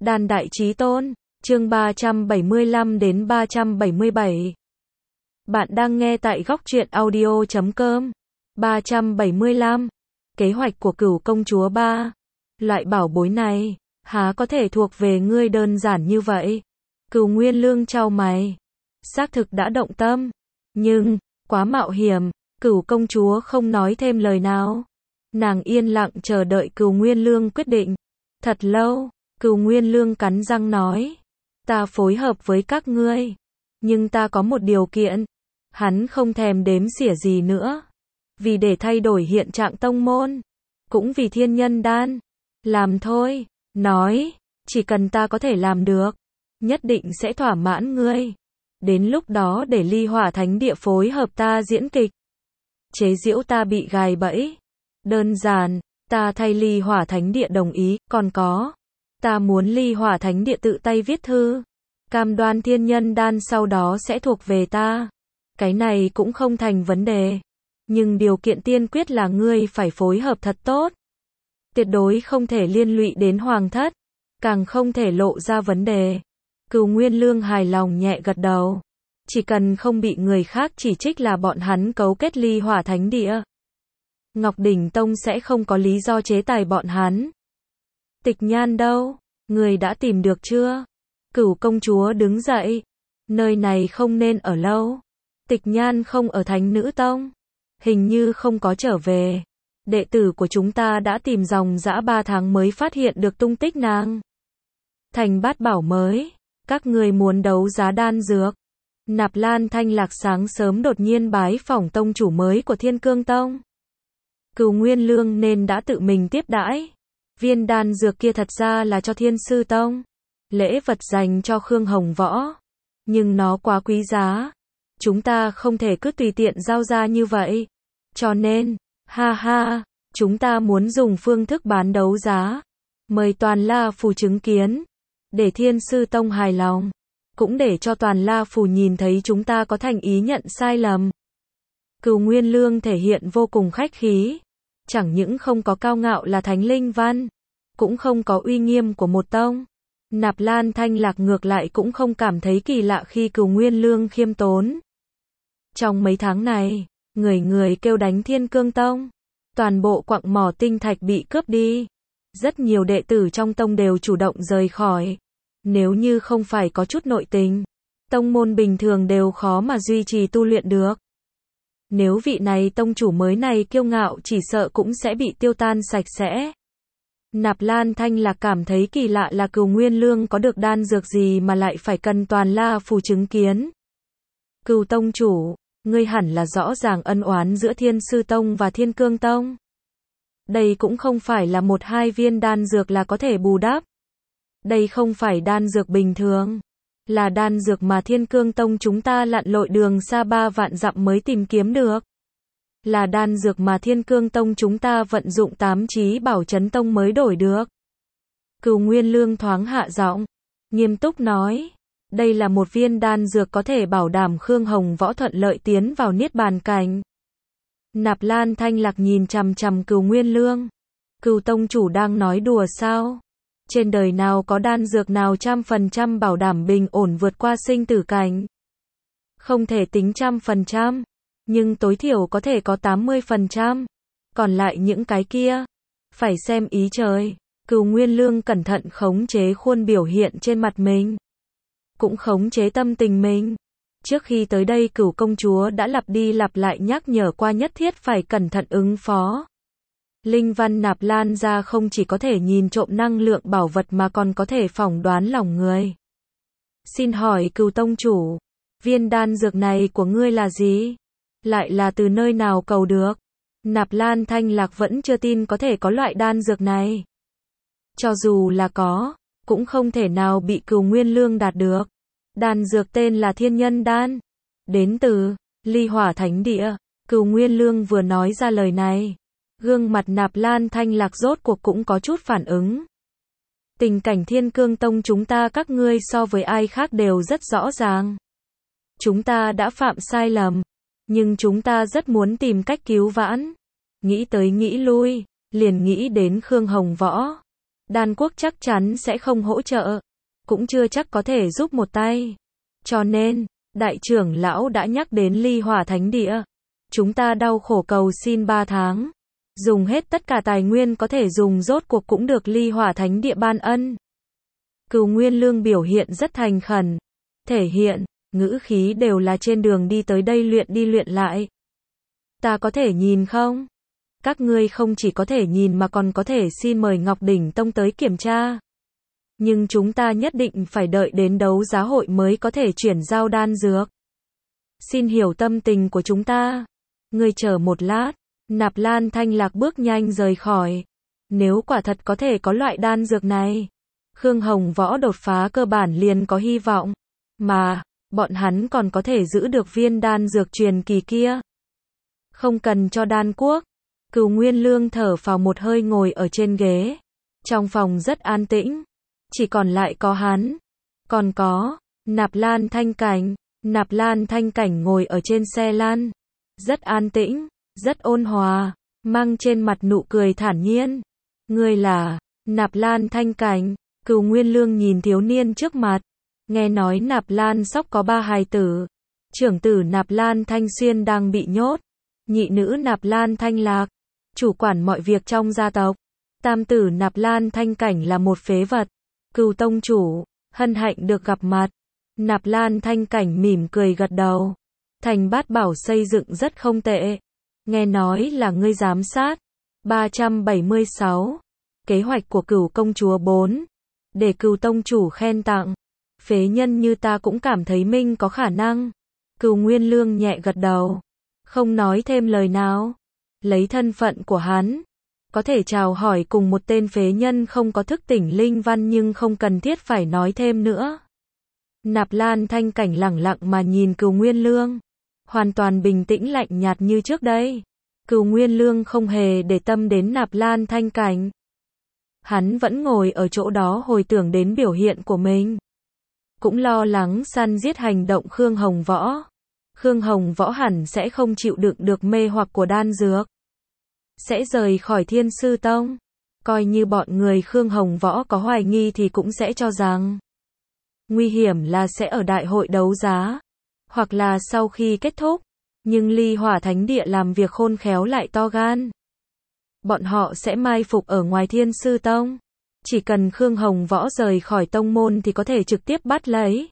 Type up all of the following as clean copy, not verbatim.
Đan Đại Chí Tôn, chương 375 đến 377. Bạn đang nghe tại góc truyện audio.com. 375. Kế hoạch của Cửu công chúa 3. Loại bảo bối này, há có thể thuộc về ngươi đơn giản như vậy? Cửu Nguyên Lương chau mày. Xác thực đã động tâm, nhưng, quá mạo hiểm, Cửu công chúa không nói thêm lời nào. Nàng yên lặng chờ đợi Cửu Nguyên Lương quyết định. Thật lâu, Cửu Nguyên Lương cắn răng nói. Ta phối hợp với các ngươi, nhưng ta có một điều kiện. Hắn không thèm đếm xỉa gì nữa. Vì để thay đổi hiện trạng tông môn, cũng vì thiên nhân đan. Làm thôi, nói, chỉ cần ta có thể làm được, nhất định sẽ thỏa mãn ngươi. Đến lúc đó để Ly Hỏa Thánh Địa phối hợp ta diễn kịch. Chế giễu ta bị gài bẫy. Đơn giản, ta thay Ly Hỏa Thánh Địa đồng ý, còn có. Ta muốn Ly Hỏa Thánh Địa tự tay viết thư. Cam đoan thiên nhân đan sau đó sẽ thuộc về ta. Cái này cũng không thành vấn đề. Nhưng điều kiện tiên quyết là ngươi phải phối hợp thật tốt. Tuyệt đối không thể liên lụy đến hoàng thất. Càng không thể lộ ra vấn đề. Cửu Nguyên Lương hài lòng nhẹ gật đầu. Chỉ cần không bị người khác chỉ trích là bọn hắn cấu kết Ly Hỏa Thánh Địa. Ngọc Đỉnh Tông sẽ không có lý do chế tài bọn hắn. Tịch Nhan đâu? Người đã tìm được chưa? Cửu công chúa đứng dậy. Nơi này không nên ở lâu. Tịch Nhan không ở Thánh Nữ Tông. Hình như không có trở về. Đệ tử của chúng ta đã tìm dòng dã 3 tháng mới phát hiện được tung tích nàng. Thành Bát Bảo mới. Các người muốn đấu giá đan dược. Nạp Lan Thanh Lạc sáng sớm đột nhiên bái phỏng tông chủ mới của Thiên Cương Tông. Cửu Nguyên Lương nên đã tự mình tiếp đãi. Viên đan dược kia thật ra là cho Thiên Sư Tông. Lễ vật dành cho Khương Hồng Võ. Nhưng nó quá quý giá. Chúng ta không thể cứ tùy tiện giao ra như vậy. Cho nên, ha, chúng ta muốn dùng phương thức bán đấu giá. Mời Toàn La Phù chứng kiến. Để Thiên Sư Tông hài lòng. Cũng để cho Toàn La Phù nhìn thấy chúng ta có thành ý nhận sai lầm. Cửu Nguyên Lương thể hiện vô cùng khách khí. Chẳng những không có cao ngạo là thánh linh văn. Cũng không có uy nghiêm của một tông. Nạp Lan Thanh Lạc ngược lại cũng không cảm thấy kỳ lạ khi Cửu Nguyên Lương khiêm tốn. Trong mấy tháng này, người kêu đánh Thiên Cương Tông. Toàn bộ quặng mỏ tinh thạch bị cướp đi. Rất nhiều đệ tử trong tông đều chủ động rời khỏi. Nếu như không phải có chút nội tình, tông môn bình thường đều khó mà duy trì tu luyện được. Nếu vị này tông chủ mới này kiêu ngạo chỉ sợ cũng sẽ bị tiêu tan sạch sẽ. Nạp Lan Thanh Lạc cảm thấy kỳ lạ là Cửu Nguyên Lương có được đan dược gì mà lại phải cần Toàn La Phù chứng kiến. Cửu tông chủ, ngươi hẳn là rõ ràng ân oán giữa Thiên Sư Tông và Thiên Cương Tông. Đây cũng không phải là 1-2 viên đan dược là có thể bù đắp. Đây không phải đan dược bình thường. Là đan dược mà Thiên Cương Tông chúng ta lặn lội đường xa 3 vạn dặm mới tìm kiếm được. Là đan dược mà Thiên Cương Tông chúng ta vận dụng 8 chí bảo chấn tông mới đổi được. Cửu Nguyên Lương thoáng hạ giọng, nghiêm túc nói. Đây là một viên đan dược có thể bảo đảm Khương Hồng Võ thuận lợi tiến vào Niết Bàn cảnh. Nạp Lan Thanh Lạc nhìn chằm chằm Cửu Nguyên Lương. Cửu tông chủ đang nói đùa sao? Trên đời nào có đan dược nào 100% bảo đảm bình ổn vượt qua sinh tử cảnh? Không thể tính 100%, nhưng tối thiểu có thể có 80%. Còn lại những cái kia, phải xem ý trời. Cửu Nguyên Lương cẩn thận khống chế khuôn biểu hiện trên mặt mình. Cũng khống chế tâm tình mình. Trước khi tới đây Cửu công chúa đã lặp đi lặp lại nhắc nhở qua nhất thiết phải cẩn thận ứng phó. Linh văn Nạp Lan ra không chỉ có thể nhìn trộm năng lượng bảo vật mà còn có thể phỏng đoán lòng người. Xin hỏi Cửu tông chủ, viên đan dược này của ngươi là gì? Lại là từ nơi nào cầu được? Nạp Lan Thanh Lạc vẫn chưa tin có thể có loại đan dược này. Cho dù là có, cũng không thể nào bị Cửu Nguyên Lương đạt được. Đan dược tên là Thiên Nhân Đan. Đến từ Ly Hỏa Thánh Địa. Cửu Nguyên Lương vừa nói ra lời này. Gương mặt Nạp Lan Thanh Lạc rốt cuộc cũng có chút phản ứng. Tình cảnh Thiên Cương Tông chúng ta các ngươi so với ai khác đều rất rõ ràng. Chúng ta đã phạm sai lầm. Nhưng chúng ta rất muốn tìm cách cứu vãn. Nghĩ tới nghĩ lui, liền nghĩ đến Khương Hồng Võ. đan quốc chắc chắn sẽ không hỗ trợ, cũng chưa chắc có thể giúp một tay. Cho nên, đại trưởng lão đã nhắc đến Ly Hỏa Thánh Địa. Chúng ta đau khổ cầu xin 3 tháng. Dùng hết tất cả tài nguyên có thể dùng rốt cuộc cũng được Ly Hỏa Thánh Địa ban ân. Cửu Nguyên Lương biểu hiện rất thành khẩn. Thể hiện, ngữ khí đều là trên đường đi tới đây luyện đi luyện lại. Ta có thể nhìn không? Các ngươi không chỉ có thể nhìn mà còn có thể xin mời Ngọc Đỉnh Tông tới kiểm tra. Nhưng chúng ta nhất định phải đợi đến đấu giá hội mới có thể chuyển giao đan dược. Xin hiểu tâm tình của chúng ta. Ngươi chờ một lát. Nạp Lan Thanh Lạc bước nhanh rời khỏi. Nếu quả thật có thể có loại đan dược này, Khương Hồng Võ đột phá cơ bản liền có hy vọng. Mà, bọn hắn còn có thể giữ được viên đan dược truyền kỳ kia. Không cần cho đan quốc. Cửu Nguyên Lương thở phào một hơi ngồi ở trên ghế. Trong phòng rất an tĩnh. Chỉ còn lại có hắn. Còn có, Nạp Lan Thanh Cảnh. Nạp Lan Thanh Cảnh ngồi ở trên xe lăn. Rất an tĩnh, rất ôn hòa, mang trên mặt nụ cười thản nhiên. Ngươi là, Nạp Lan Thanh Cảnh. Cửu Nguyên Lương nhìn thiếu niên trước mặt. Nghe nói Nạp Lan Sóc có 3 hài tử. Trưởng tử Nạp Lan Thanh Xuyên đang bị nhốt. Nhị nữ Nạp Lan Thanh Lạc, chủ quản mọi việc trong gia tộc. Tam tử Nạp Lan Thanh Cảnh là một phế vật. Cửu tông chủ, hân hạnh được gặp mặt. Nạp Lan Thanh Cảnh mỉm cười gật đầu. Thành Bát Bảo xây dựng rất không tệ. Nghe nói là ngươi giám sát. 376. Kế hoạch của Cửu công chúa 4. Để Cửu tông chủ khen tặng. Phế nhân như ta cũng cảm thấy mình có khả năng. Cửu Nguyên Lương nhẹ gật đầu. Không nói thêm lời nào. Lấy thân phận của hắn, có thể chào hỏi cùng một tên phế nhân không có thức tỉnh linh văn nhưng không cần thiết phải nói thêm nữa. Nạp Lan Thanh Cảnh lẳng lặng mà nhìn Cửu Nguyên Lương. Hoàn toàn bình tĩnh lạnh nhạt như trước đây. Cửu Nguyên Lương không hề để tâm đến Nạp Lan Thanh Cảnh. Hắn vẫn ngồi ở chỗ đó hồi tưởng đến biểu hiện của mình. Cũng lo lắng săn giết hành động Khương Hồng Võ. Khương Hồng Võ hẳn sẽ không chịu đựng được mê hoặc của đan dược. Sẽ rời khỏi Thiên Sư Tông. Coi như bọn người Khương Hồng Võ có hoài nghi thì cũng sẽ cho rằng nguy hiểm là sẽ ở đại hội đấu giá. Hoặc là sau khi kết thúc. Nhưng Ly Hỏa Thánh Địa làm việc khôn khéo lại to gan. Bọn họ sẽ mai phục ở ngoài Thiên Sư Tông. Chỉ cần Khương Hồng Võ rời khỏi tông môn thì có thể trực tiếp bắt lấy.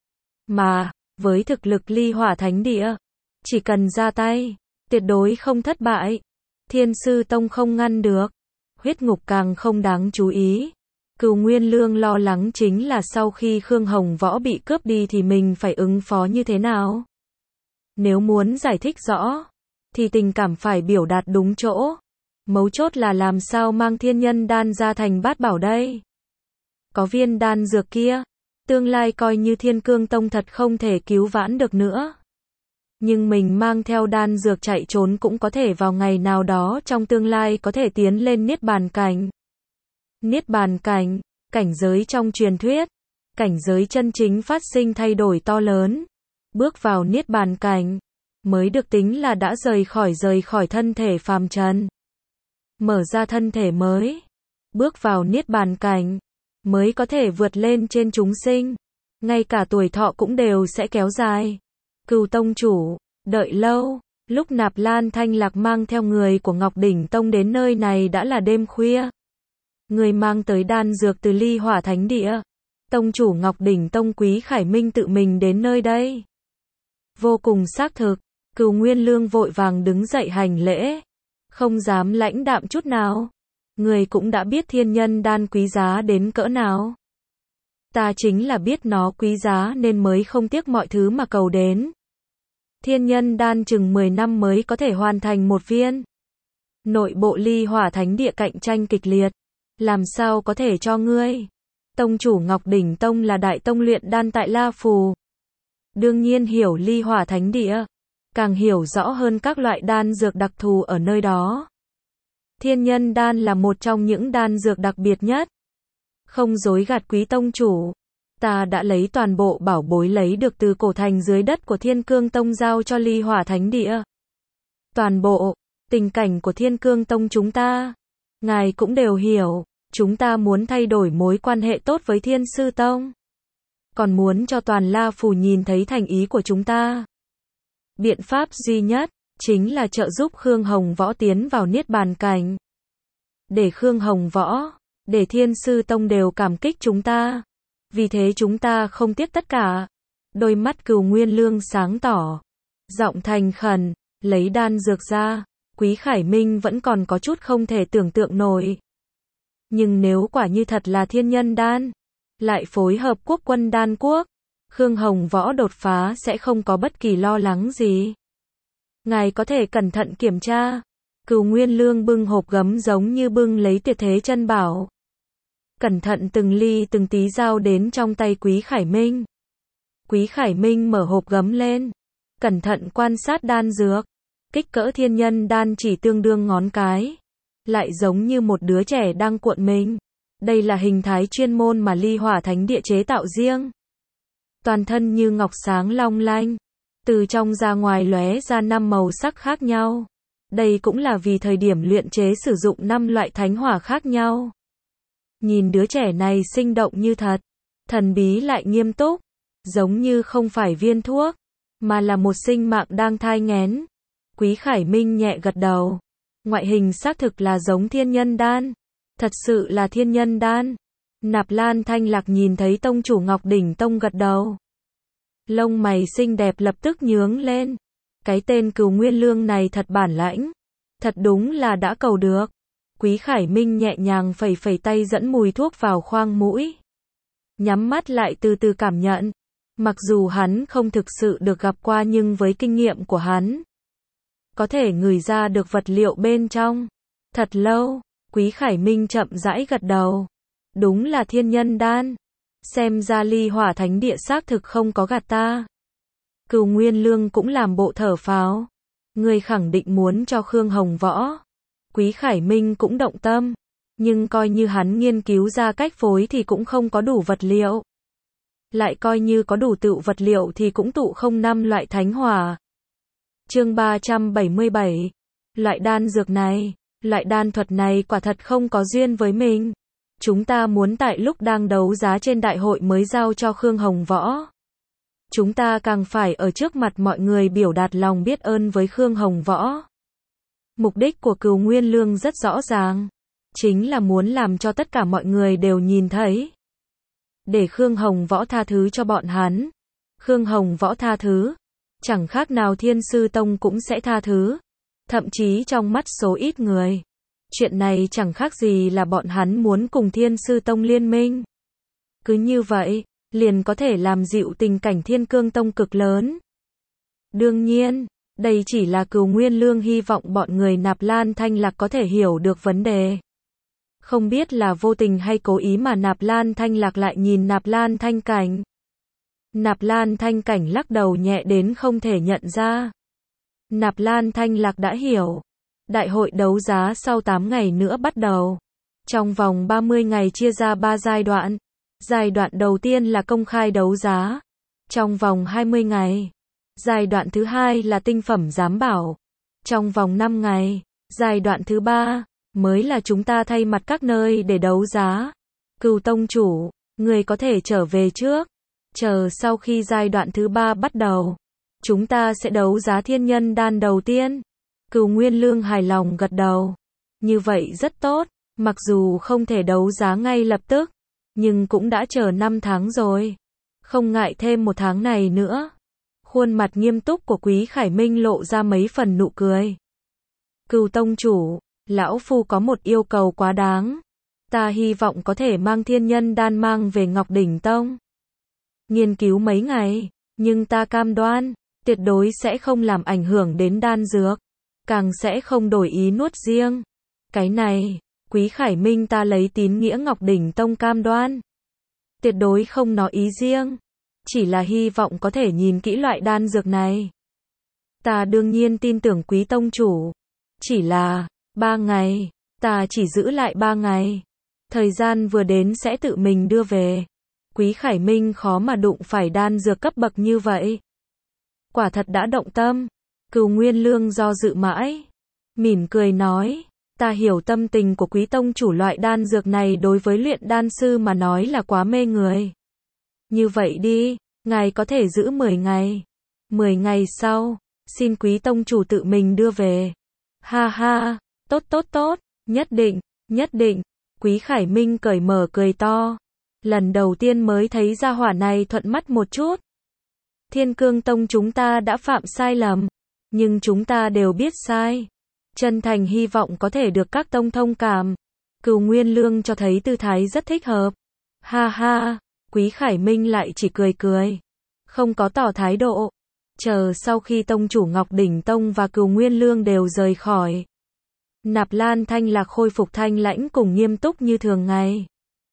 Mà, với thực lực Ly Hỏa Thánh Địa, chỉ cần ra tay, tuyệt đối không thất bại. Thiên Sư Tông không ngăn được. Huyết ngục càng không đáng chú ý. Cửu Nguyên Lương lo lắng chính là sau khi Khương Hồng Võ bị cướp đi thì mình phải ứng phó như thế nào. Nếu muốn giải thích rõ, thì tình cảm phải biểu đạt đúng chỗ. Mấu chốt là làm sao mang thiên nhân đan ra Thành Bát Bảo đây. Có viên đan dược kia, tương lai coi như Thiên Cương Tông thật không thể cứu vãn được nữa. Nhưng mình mang theo đan dược chạy trốn cũng có thể vào ngày nào đó trong tương lai có thể tiến lên Niết Bàn Cảnh. Niết Bàn Cảnh, cảnh giới trong truyền thuyết, cảnh giới chân chính phát sinh thay đổi to lớn. Bước vào Niết Bàn Cảnh, mới được tính là đã rời khỏi thân thể phàm trần. Mở ra thân thể mới, bước vào Niết Bàn Cảnh, mới có thể vượt lên trên chúng sinh. Ngay cả tuổi thọ cũng đều sẽ kéo dài. Cửu tông chủ, đợi lâu, lúc Nạp Lan Thanh Lạc mang theo người của Ngọc Đỉnh Tông đến nơi này đã là đêm khuya. Người mang tới đan dược từ Ly Hỏa Thánh Địa. Tông chủ Ngọc Đỉnh Tông Quý Khải Minh tự mình đến nơi đây. Vô cùng xác thực, Cửu Nguyên Lương vội vàng đứng dậy hành lễ. Không dám lãnh đạm chút nào. Người cũng đã biết thiên nhân đan quý giá đến cỡ nào. Ta chính là biết nó quý giá nên mới không tiếc mọi thứ mà cầu đến. Thiên nhân đan chừng 10 năm mới có thể hoàn thành một viên. Nội bộ Ly Hỏa Thánh Địa cạnh tranh kịch liệt. Làm sao có thể cho ngươi? Tông chủ Ngọc Đỉnh Tông là đại tông luyện đan tại La Phù. Đương nhiên hiểu Ly Hỏa Thánh Địa. Càng hiểu rõ hơn các loại đan dược đặc thù ở nơi đó. Thiên nhân đan là một trong những đan dược đặc biệt nhất. Không dối gạt quý tông chủ. Ta đã lấy toàn bộ bảo bối lấy được từ cổ thành dưới đất của Thiên Cương Tông giao cho Ly Hỏa Thánh Địa. Toàn bộ, tình cảnh của Thiên Cương Tông chúng ta, ngài cũng đều hiểu. Chúng ta muốn thay đổi mối quan hệ tốt với Thiên Sư Tông. Còn muốn cho toàn La Phủ nhìn thấy thành ý của chúng ta. Biện pháp duy nhất, chính là trợ giúp Khương Hồng Võ tiến vào Niết Bàn cảnh. Để Khương Hồng Võ, để Thiên Sư Tông đều cảm kích chúng ta. Vì thế chúng ta không tiếc tất cả. Đôi mắt Cửu Nguyên Lương sáng tỏ. Giọng thành khẩn, lấy đan dược ra. Quý Khải Minh vẫn còn có chút không thể tưởng tượng nổi. Nhưng nếu quả như thật là thiên nhân đan, lại phối hợp quốc quân đan quốc, Khương Hồng Võ đột phá sẽ không có bất kỳ lo lắng gì. Ngài có thể cẩn thận kiểm tra. Cửu Nguyên Lương bưng hộp gấm giống như bưng lấy tuyệt thế chân bảo. Cẩn thận từng ly từng tí giao đến trong tay Quý Khải Minh. Quý Khải Minh mở hộp gấm lên. Cẩn thận quan sát đan dược. Kích cỡ thiên nhân đan chỉ tương đương ngón cái. Lại giống như một đứa trẻ đang cuộn mình. Đây là hình thái chuyên môn mà Ly Hỏa Thánh Địa chế tạo riêng. Toàn thân như ngọc sáng long lanh. Từ trong ra ngoài lóe ra 5 màu sắc khác nhau. Đây cũng là vì thời điểm luyện chế sử dụng 5 loại thánh hỏa khác nhau. Nhìn đứa trẻ này sinh động như thật. Thần bí lại nghiêm túc. Giống như không phải viên thuốc, mà là một sinh mạng đang thai nghén. Quý Khải Minh nhẹ gật đầu. Ngoại hình xác thực là giống thiên nhân đan. Thật sự là thiên nhân đan. Nạp Lan Thanh Lạc nhìn thấy tông chủ Ngọc Đỉnh Tông gật đầu. Lông mày xinh đẹp lập tức nhướng lên. Cái tên Cửu Nguyên Lương này thật bản lãnh. Thật đúng là đã cầu được. Quý Khải Minh nhẹ nhàng phẩy phẩy tay dẫn mùi thuốc vào khoang mũi. Nhắm mắt lại từ từ cảm nhận. Mặc dù hắn không thực sự được gặp qua nhưng với kinh nghiệm của hắn, có thể ngửi ra được vật liệu bên trong. Thật lâu, Quý Khải Minh chậm rãi gật đầu. Đúng là thiên nhân đan. Xem ra Ly Hỏa Thánh Địa xác thực không có gạt ta. Cửu Nguyên Lương cũng làm bộ thở phào. Người khẳng định muốn cho Khương Hồng Võ. Quý Khải Minh cũng động tâm. Nhưng coi như hắn nghiên cứu ra cách phối thì cũng không có đủ vật liệu. Lại coi như có đủ tựu vật liệu thì cũng tụ không 5 loại thánh hỏa. Chương 377. Loại đan dược này, loại đan thuật này quả thật không có duyên với mình. Chúng ta muốn tại lúc đang đấu giá trên đại hội mới giao cho Khương Hồng Võ. Chúng ta càng phải ở trước mặt mọi người biểu đạt lòng biết ơn với Khương Hồng Võ. Mục đích của Cửu Nguyên Lương rất rõ ràng. Chính là muốn làm cho tất cả mọi người đều nhìn thấy. Để Khương Hồng Võ tha thứ cho bọn hắn. Khương Hồng Võ tha thứ. Chẳng khác nào Thiên Sư Tông cũng sẽ tha thứ. Thậm chí trong mắt số ít người. Chuyện này chẳng khác gì là bọn hắn muốn cùng Thiên Sư Tông liên minh. Cứ như vậy, liền có thể làm dịu tình cảnh Thiên Cương Tông cực lớn. Đương nhiên, đây chỉ là Cửu Nguyên Lương hy vọng bọn người Nạp Lan Thanh Lạc có thể hiểu được vấn đề. Không biết là vô tình hay cố ý mà Nạp Lan Thanh Lạc lại nhìn Nạp Lan Thanh Cảnh. Nạp Lan Thanh Cảnh lắc đầu nhẹ đến không thể nhận ra. Nạp Lan Thanh Lạc đã hiểu. Đại hội đấu giá sau 8 ngày nữa bắt đầu. Trong vòng 30 ngày chia ra 3 giai đoạn. Giai đoạn đầu tiên là công khai đấu giá. Trong vòng 20 ngày. Giai đoạn thứ hai là tinh phẩm giám bảo. Trong vòng 5 ngày. Giai đoạn thứ 3 mới là chúng ta thay mặt các nơi để đấu giá. Cửu tông chủ, người có thể trở về trước. Chờ sau khi giai đoạn thứ 3 bắt đầu, chúng ta sẽ đấu giá thiên nhân đan đầu tiên. Cửu Nguyên Lương hài lòng gật đầu. Như vậy rất tốt, mặc dù không thể đấu giá ngay lập tức, nhưng cũng đã chờ 5 tháng rồi. Không ngại thêm 1 tháng này nữa. Khuôn mặt nghiêm túc của Quý Khải Minh lộ ra mấy phần nụ cười. Cửu tông chủ, lão phu có một yêu cầu quá đáng. Ta hy vọng có thể mang thiên nhân đan mang về Ngọc Đỉnh Tông. Nghiên cứu mấy ngày, nhưng ta cam đoan, tuyệt đối sẽ không làm ảnh hưởng đến đan dược. Càng sẽ không đổi ý nuốt riêng. Cái này, Quý Khải Minh ta lấy tín nghĩa Ngọc Đỉnh Tông cam đoan. Tuyệt đối không nói ý riêng. Chỉ là hy vọng có thể nhìn kỹ loại đan dược này. Ta đương nhiên tin tưởng Quý tông chủ. Chỉ là 3 ngày, ta chỉ giữ lại 3 ngày. Thời gian vừa đến sẽ tự mình đưa về. Quý Khải Minh khó mà đụng phải đan dược cấp bậc như vậy. Quả thật đã động tâm. Cửu Nguyên Lương do dự mãi. Mỉm cười nói, Ta hiểu tâm tình của quý tông chủ, loại đan dược này đối với luyện đan sư mà nói là quá mê người. Như vậy đi, ngài có thể giữ 10 ngày. 10 ngày sau, xin quý tông chủ tự mình đưa về. Ha ha, tốt tốt tốt, nhất định, nhất định. Quý Khải Minh cởi mở cười to. Lần đầu tiên mới thấy gia hỏa này thuận mắt một chút. Thiên Cương Tông chúng ta đã phạm sai lầm, nhưng chúng ta đều biết sai. Chân thành hy vọng có thể được các tông thông cảm. Cửu Nguyên Lương cho thấy tư thái rất thích hợp. Ha ha, Quý Khải Minh lại chỉ cười cười, không có tỏ thái độ. Chờ sau khi tông chủ Ngọc Đỉnh Tông và Cửu Nguyên Lương đều rời khỏi, Nạp Lan Thanh Lạc khôi phục thanh lãnh cùng nghiêm túc như thường ngày.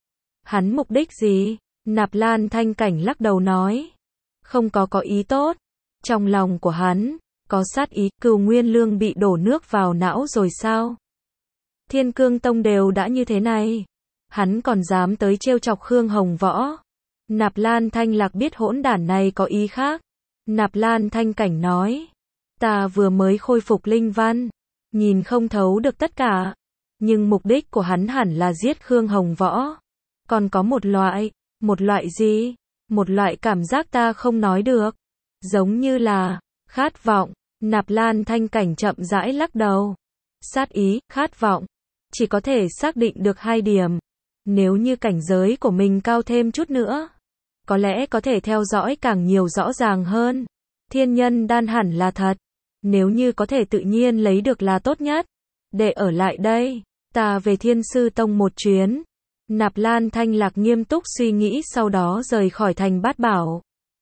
Hắn mục đích gì? Nạp Lan Thanh Cảnh lắc đầu nói. Không có ý tốt. Trong lòng của hắn có sát ý. Cửu Nguyên Lương bị đổ nước vào não rồi sao? Thiên Cương Tông đều đã như thế này, hắn còn dám tới trêu chọc Khương Hồng Võ. Nạp Lan Thanh Lạc biết hỗn đản này có ý khác. Nạp Lan Thanh Cảnh nói, ta vừa mới khôi phục linh văn, nhìn không thấu được tất cả, nhưng mục đích của hắn hẳn là giết Khương Hồng Võ. Còn có một loại gì? Một loại cảm giác ta không nói được, giống như là khát vọng. Nạp Lan Thanh Cảnh chậm rãi lắc đầu. Sát ý, khát vọng, chỉ có thể xác định được 2 điểm. Nếu như cảnh giới của mình cao thêm chút nữa, có lẽ có thể theo dõi càng nhiều rõ ràng hơn. Thiên nhân đan hẳn là thật. Nếu như có thể tự nhiên lấy được là tốt nhất. Để ở lại đây, ta về Thiên Sư Tông một chuyến. Nạp Lan Thanh Lạc nghiêm túc suy nghĩ, sau đó rời khỏi thành Bát Bảo.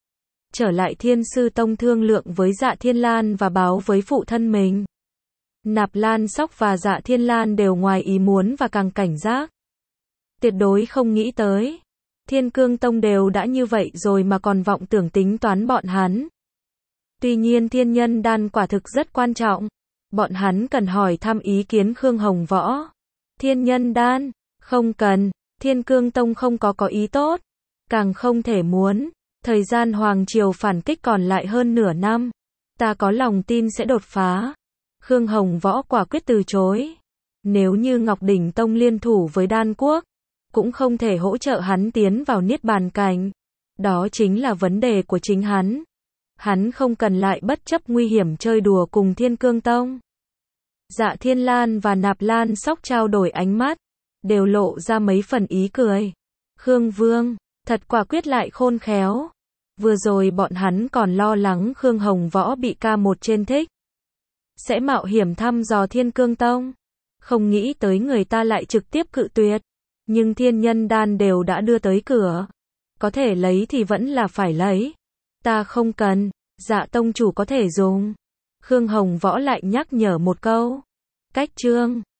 Trở lại Thiên Sư Tông thương lượng với Dạ Thiên Lan và báo với phụ thân mình. Nạp Lan Sóc và Dạ Thiên Lan đều ngoài ý muốn và càng cảnh giác. Tuyệt đối không nghĩ tới. Thiên Cương Tông đều đã như vậy rồi mà còn vọng tưởng tính toán bọn hắn. Tuy nhiên thiên nhân đan quả thực rất quan trọng. Bọn hắn cần hỏi thăm ý kiến Khương Hồng Võ. Thiên nhân đan, không cần. Thiên Cương Tông không có ý tốt. Càng không thể muốn. Thời gian Hoàng Triều phản kích còn lại hơn nửa năm. Ta có lòng tin sẽ đột phá. Khương Hồng Võ quả quyết từ chối. Nếu như Ngọc Đỉnh Tông liên thủ với Đan Quốc, cũng không thể hỗ trợ hắn tiến vào Niết Bàn cảnh. Đó chính là vấn đề của chính hắn. Hắn không cần lại bất chấp nguy hiểm chơi đùa cùng Thiên Cương Tông. Dạ Thiên Lan và Nạp Lan Sóc trao đổi ánh mắt, đều lộ ra mấy phần ý cười. Khương Vương, thật quả quyết lại khôn khéo. Vừa rồi bọn hắn còn lo lắng Khương Hồng Võ bị K1 trên thích, sẽ mạo hiểm thăm dò Thiên Cương Tông. Không nghĩ tới người ta lại trực tiếp cự tuyệt. Nhưng thiên nhân đan đều đã đưa tới cửa. Có thể lấy thì vẫn là phải lấy. Ta không cần, Dạ tông chủ có thể dùng. Khương Hồng Võ lại nhắc nhở một câu. Cách chương